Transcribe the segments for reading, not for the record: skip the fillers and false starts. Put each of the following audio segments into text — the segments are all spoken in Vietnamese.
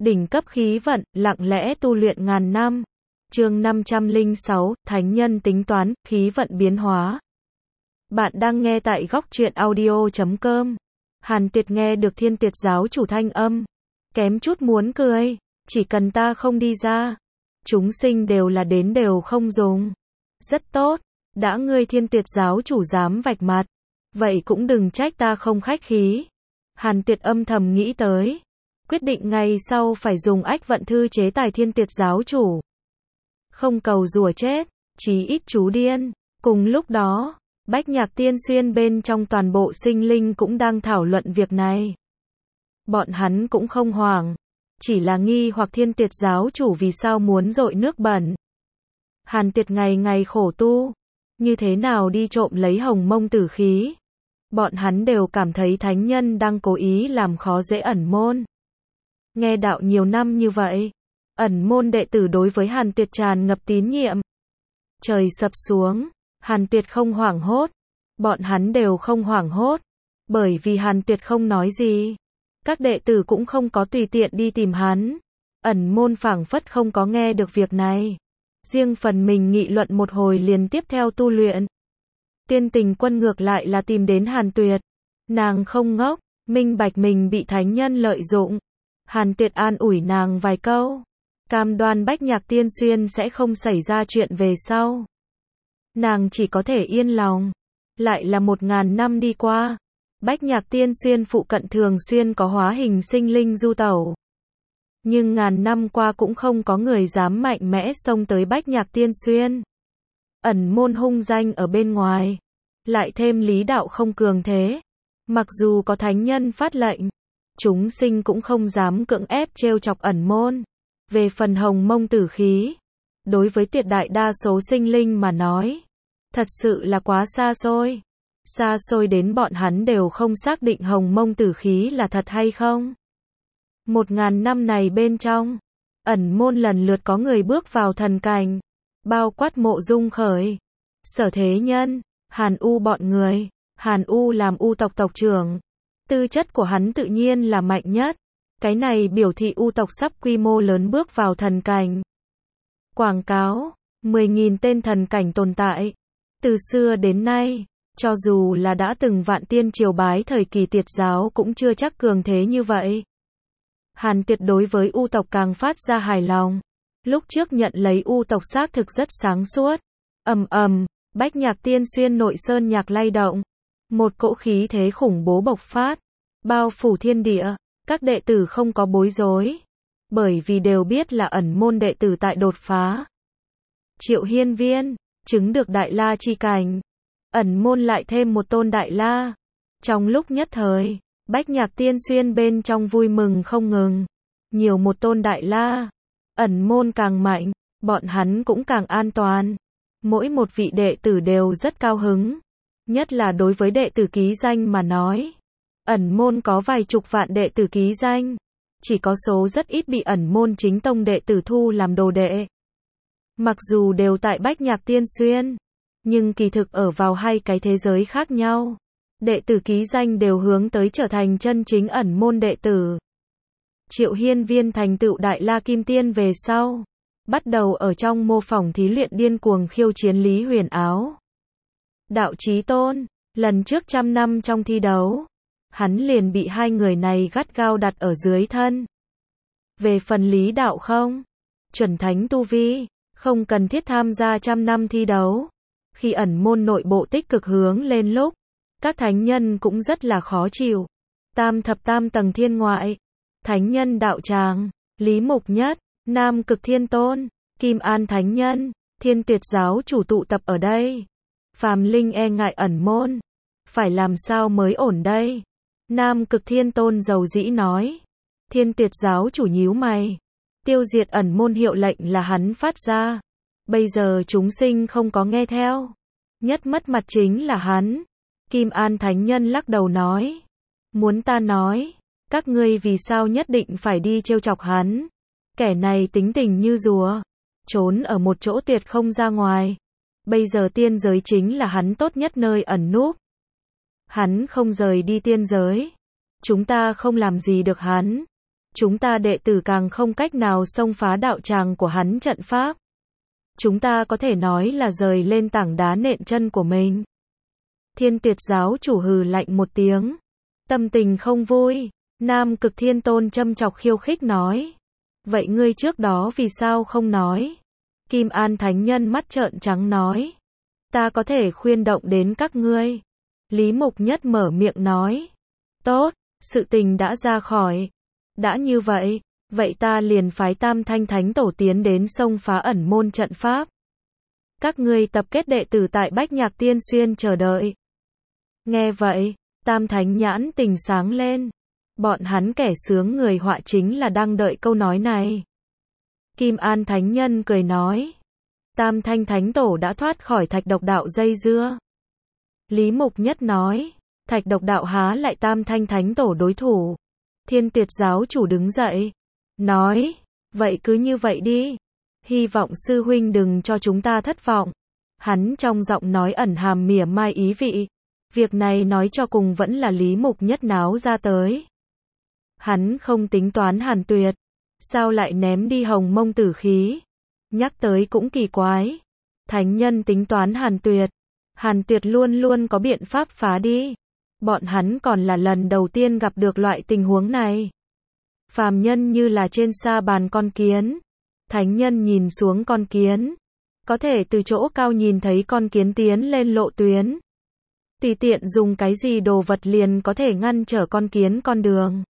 Đỉnh cấp khí vận, lặng lẽ tu luyện ngàn năm. Chương 506, Thánh nhân tính toán, khí vận biến hóa. Bạn đang nghe tại góc truyện audio.com. Hàn Tiệt nghe được Thiên Tiệt giáo chủ thanh âm, kém chút muốn cười, chỉ cần ta không đi ra, chúng sinh đều là đến đều không dùng. Rất tốt, đã ngươi Thiên Tiệt giáo chủ dám vạch mặt, vậy cũng đừng trách ta không khách khí. Hàn Tiệt âm thầm nghĩ tới, quyết định ngày sau phải dùng ách vận thư chế tài Thiên Tiệt giáo chủ. Không cầu rủa chết, chí ít chú điên. Cùng lúc đó, Bách Nhạc Tiên Xuyên bên trong toàn bộ sinh linh cũng đang thảo luận việc này. Bọn hắn cũng không hoảng, chỉ là nghi hoặc Thiên Tiệt giáo chủ vì sao muốn dội nước bẩn. Hàn Tiệt ngày ngày khổ tu, như thế nào đi trộm lấy hồng mông tử khí. Bọn hắn đều cảm thấy thánh nhân đang cố ý làm khó dễ ẩn môn. Nghe đạo nhiều năm như vậy, ẩn môn đệ tử đối với Hàn Tiệt tràn ngập tín nhiệm. Trời sập xuống, Hàn Tiệt không hoảng hốt. Bọn hắn đều không hoảng hốt, bởi vì Hàn Tiệt không nói gì. Các đệ tử cũng không có tùy tiện đi tìm hắn. Ẩn môn phảng phất không có nghe được việc này. Riêng phần mình nghị luận một hồi liền tiếp theo tu luyện. Tiên Tình Quân ngược lại là tìm đến Hàn Tuyệt. Nàng không ngốc, minh bạch mình bị thánh nhân lợi dụng. Hàn Tiệt an ủi nàng vài câu, cam đoan Bách Nhạc Tiên Xuyên sẽ không xảy ra chuyện về sau. Nàng chỉ có thể yên lòng. Lại là 1000 năm đi qua, Bách Nhạc Tiên Xuyên phụ cận thường xuyên có hóa hình sinh linh du tẩu. Nhưng ngàn năm qua cũng không có người dám mạnh mẽ xông tới Bách Nhạc Tiên Xuyên. Ẩn môn hung danh ở bên ngoài, lại thêm lý đạo không cường thế. Mặc dù có thánh nhân phát lệnh, chúng sinh cũng không dám cưỡng ép trêu chọc ẩn môn. Về phần hồng mông tử khí, đối với tuyệt đại đa số sinh linh mà nói, thật sự là quá xa xôi. Xa xôi đến bọn hắn đều không xác định hồng mông tử khí là thật hay không. 1000 năm này bên trong, ẩn môn lần lượt có người bước vào thần cảnh, bao quát Mộ Dung Khởi, Sở Thế Nhân, Hàn U bọn người. Hàn U làm U tộc tộc trưởng, tư chất của hắn tự nhiên là mạnh nhất. Cái này biểu thị U tộc sắp quy mô lớn bước vào thần cảnh. Quảng cáo, 10.000 tên thần cảnh tồn tại. Từ xưa đến nay, cho dù là đã từng vạn tiên triều bái thời kỳ Tiệt giáo cũng chưa chắc cường thế như vậy. Hàn Tiệt đối với U tộc càng phát ra hài lòng. Lúc trước nhận lấy U tộc xác thực rất sáng suốt. Ầm ầm, Bách Nhạc Tiên Xuyên nội sơn nhạc lay động. Một cỗ khí thế khủng bố bộc phát, bao phủ thiên địa. Các đệ tử không có bối rối, bởi vì đều biết là ẩn môn đệ tử tại đột phá. Triệu Hiên Viên chứng được Đại La chi cảnh, ẩn môn lại thêm một tôn Đại La. Trong lúc nhất thời, Bách Nhạc Tiên Xuyên bên trong vui mừng không ngừng. Nhiều một tôn Đại La, ẩn môn càng mạnh, bọn hắn cũng càng an toàn. Mỗi một vị đệ tử đều rất cao hứng, nhất là đối với đệ tử ký danh mà nói. Ẩn môn có vài chục vạn đệ tử ký danh, chỉ có số rất ít bị ẩn môn chính tông đệ tử thu làm đồ đệ. Mặc dù đều tại Bách Nhạc Tiên Xuyên, nhưng kỳ thực ở vào hai cái thế giới khác nhau. Đệ tử ký danh đều hướng tới trở thành chân chính ẩn môn đệ tử. Triệu Hiên Viên thành tựu Đại La Kim Tiên về sau, bắt đầu ở trong mô phỏng thí luyện điên cuồng khiêu chiến Lý Huyền Áo. Đạo Chí Tôn, lần trước 100 năm trong thi đấu, hắn liền bị hai người này gắt gao đặt ở dưới thân. Về phần Lý Đạo không, chuẩn thánh tu vi, không cần thiết tham gia 100 năm thi đấu. Khi ẩn môn nội bộ tích cực hướng lên lúc, các thánh nhân cũng rất là khó chịu. Tam thập tam tầng thiên ngoại, thánh nhân đạo tràng, Lý Mục Nhất, Nam Cực Thiên Tôn, Kim An Thánh Nhân, Thiên Tiệt giáo chủ tụ tập ở đây. Phàm linh e ngại ẩn môn, phải làm sao mới ổn đây? Nam Cực Thiên Tôn dầu dĩ nói. Thiên Tiệt giáo chủ nhíu mày. Tiêu diệt ẩn môn hiệu lệnh là hắn phát ra. Bây giờ chúng sinh không có nghe theo. Nhất mất mặt chính là hắn. Kim An Thánh Nhân lắc đầu nói. Muốn ta nói, các ngươi vì sao nhất định phải đi trêu chọc hắn? Kẻ này tính tình như rùa, trốn ở một chỗ tuyệt không ra ngoài. Bây giờ tiên giới chính là hắn tốt nhất nơi ẩn núp. Hắn không rời đi tiên giới, chúng ta không làm gì được hắn. chúng ta đệ tử càng không cách nào xông phá đạo tràng của hắn trận pháp. Chúng ta có thể nói là rời lên tảng đá nện chân của mình. Thiên Tuyệt giáo chủ hừ lạnh một tiếng. Tâm tình không vui. Nam Cực Thiên Tôn châm chọc khiêu khích nói. Vậy ngươi trước đó vì sao không nói? Kim An Thánh Nhân mắt trợn trắng nói. Ta có thể khuyên động đến các ngươi. Lý Mục Nhất mở miệng nói. Tốt, sự tình đã ra khỏi. Đã như vậy, vậy ta liền phái Tam Thanh Thánh Tổ tiến đến xông phá ẩn môn trận pháp. Các ngươi tập kết đệ tử tại Bách Nhạc Tiên Xuyên chờ đợi. Nghe vậy, Tam Thánh nhãn tình sáng lên. Bọn hắn kẻ sướng người họa chính là đang đợi câu nói này. Kim An Thánh Nhân cười nói. Tam Thanh Thánh Tổ đã thoát khỏi Thạch Độc Đạo dây dưa. Lý Mục Nhất nói. Thạch Độc Đạo há lại Tam Thanh Thánh Tổ đối thủ. Thiên Tuyệt giáo chủ đứng dậy. Nói. Vậy cứ như vậy đi. Hy vọng sư huynh đừng cho chúng ta thất vọng. Hắn trong giọng nói ẩn hàm mỉa mai ý vị. Việc này nói cho cùng vẫn là Lý Mục Nhất náo ra tới. Hắn không tính toán Hàn Tuyệt. Sao lại ném đi Hồng Mông tử khí? Nhắc tới cũng kỳ quái. Thánh nhân tính toán Hàn Tuyệt. Hàn Tuyệt luôn luôn có biện pháp phá đi. Bọn hắn còn là lần đầu tiên gặp được loại tình huống này. Phàm nhân như là trên sa bàn con kiến. Thánh nhân nhìn xuống con kiến. Có thể từ chỗ cao nhìn thấy con kiến tiến lên lộ tuyến. Tùy tiện dùng cái gì đồ vật liền có thể ngăn trở con kiến con đường.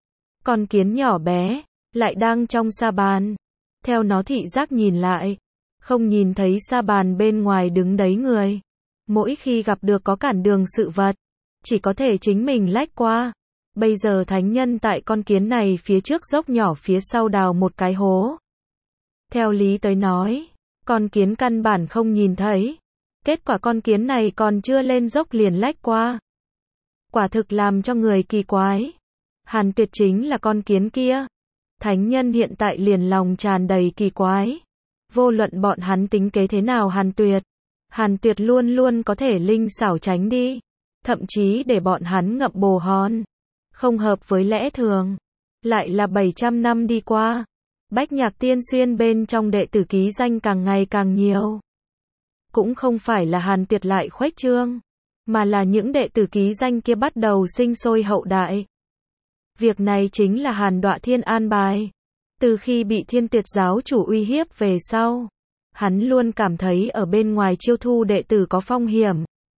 Con kiến nhỏ bé, lại đang trong sa bàn. Theo nó thị giác nhìn lại, không nhìn thấy sa bàn bên ngoài đứng đấy người. Mỗi khi gặp được có cản đường sự vật, chỉ có thể chính mình lách qua. Bây giờ thánh nhân tại con kiến này phía trước dốc nhỏ phía sau đào một cái hố. Theo lý tới nói, con kiến căn bản không nhìn thấy. Kết quả con kiến này còn chưa lên dốc liền lách qua. Quả thực làm cho người kỳ quái. Hàn Tuyệt chính là con kiến kia. Thánh nhân hiện tại liền lòng tràn đầy kỳ quái. Vô luận bọn hắn tính kế thế nào Hàn Tuyệt luôn luôn có thể linh xảo tránh đi. Thậm chí để bọn hắn ngậm bồ hòn. Không hợp với lẽ thường. Lại là 700 năm đi qua. Bách Nhạc Tiên Xuyên bên trong đệ tử ký danh càng ngày càng nhiều. Cũng không phải là Hàn Tuyệt lại khuếch trương, mà là những đệ tử ký danh kia bắt đầu sinh sôi hậu đại. Việc này chính là Hàn Đọa Thiên an bài. Từ khi bị Thiên Tuyệt giáo chủ uy hiếp về sau, hắn luôn cảm thấy ở bên ngoài chiêu thu đệ tử có phong hiểm.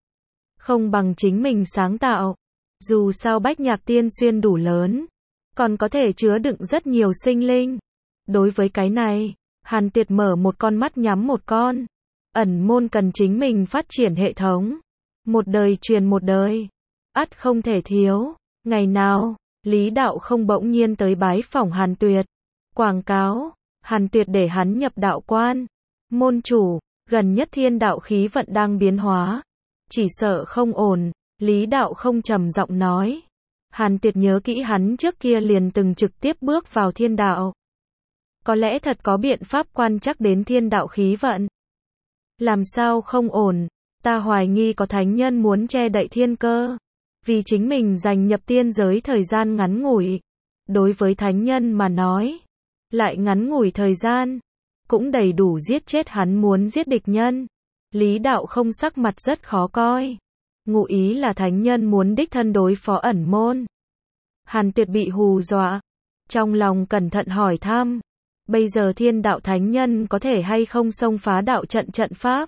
Không bằng chính mình sáng tạo. Dù sao Bách Nhạc Tiên Xuyên đủ lớn, còn có thể chứa đựng rất nhiều sinh linh. Đối với cái này, Hàn Tuyệt mở một con mắt nhắm một con. Ẩn môn cần chính mình phát triển hệ thống. Một đời truyền một đời. Ắt không thể thiếu. Ngày nào, Lý Đạo không bỗng nhiên tới bái phỏng Hàn Tuyệt. Quảng cáo, Hàn Tuyệt để hắn nhập đạo quan. Môn chủ, gần nhất thiên đạo khí vận đang biến hóa. Chỉ sợ không ổn, Lý Đạo không trầm giọng nói. Hàn Tuyệt nhớ kỹ hắn trước kia liền từng trực tiếp bước vào thiên đạo. Có lẽ thật có biện pháp quan trắc đến thiên đạo khí vận. Làm sao không ổn, ta hoài nghi có thánh nhân muốn che đậy thiên cơ. Vì chính mình giành nhập tiên giới thời gian ngắn ngủi. Đối với thánh nhân mà nói, lại ngắn ngủi thời gian, cũng đầy đủ giết chết hắn muốn giết địch nhân. Lý Đạo không sắc mặt rất khó coi. Ngụ ý là thánh nhân muốn đích thân đối phó ẩn môn. Hàn Tuyệt bị hù dọa. Trong lòng cẩn thận hỏi thăm. Bây giờ thiên đạo thánh nhân có thể hay không xông phá đạo trận pháp?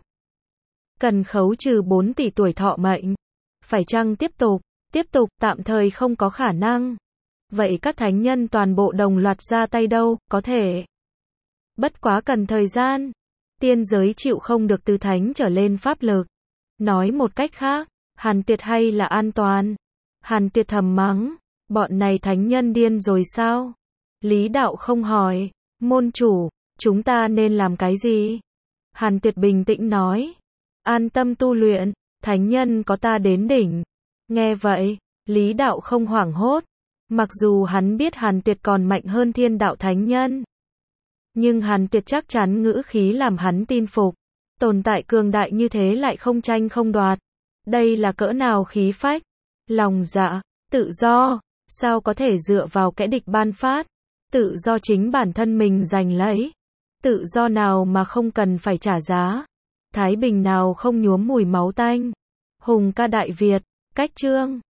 Cần khấu trừ 4 tỷ tuổi thọ mệnh. Phải chăng tiếp tục, tạm thời không có khả năng. Vậy các thánh nhân toàn bộ đồng loạt ra tay đâu, có thể. Bất quá cần thời gian. Tiên giới chịu không được từ thánh trở lên pháp lực. Nói một cách khác, Hàn Tuyệt hay là an toàn? Hàn Tuyệt thầm mắng, bọn này thánh nhân điên rồi sao? Lý Đạo không hỏi, môn chủ, chúng ta nên làm cái gì? Hàn Tuyệt bình tĩnh nói, an tâm tu luyện, thánh nhân có ta đến đỉnh. Nghe vậy, Lý Đạo không hoảng hốt, mặc dù hắn biết Hàn Tuyệt còn mạnh hơn thiên đạo thánh nhân. Nhưng Hàn Tuyệt chắc chắn ngữ khí làm hắn tin phục. Tồn tại cường đại như thế lại không tranh không đoạt. Đây là cỡ nào khí phách, lòng dạ, tự do, sao có thể dựa vào kẻ địch ban phát. Tự do chính bản thân mình giành lấy. Tự do nào mà không cần phải trả giá. Thái bình nào không nhuốm mùi máu tanh. Hùng ca Đại Việt. Cách chương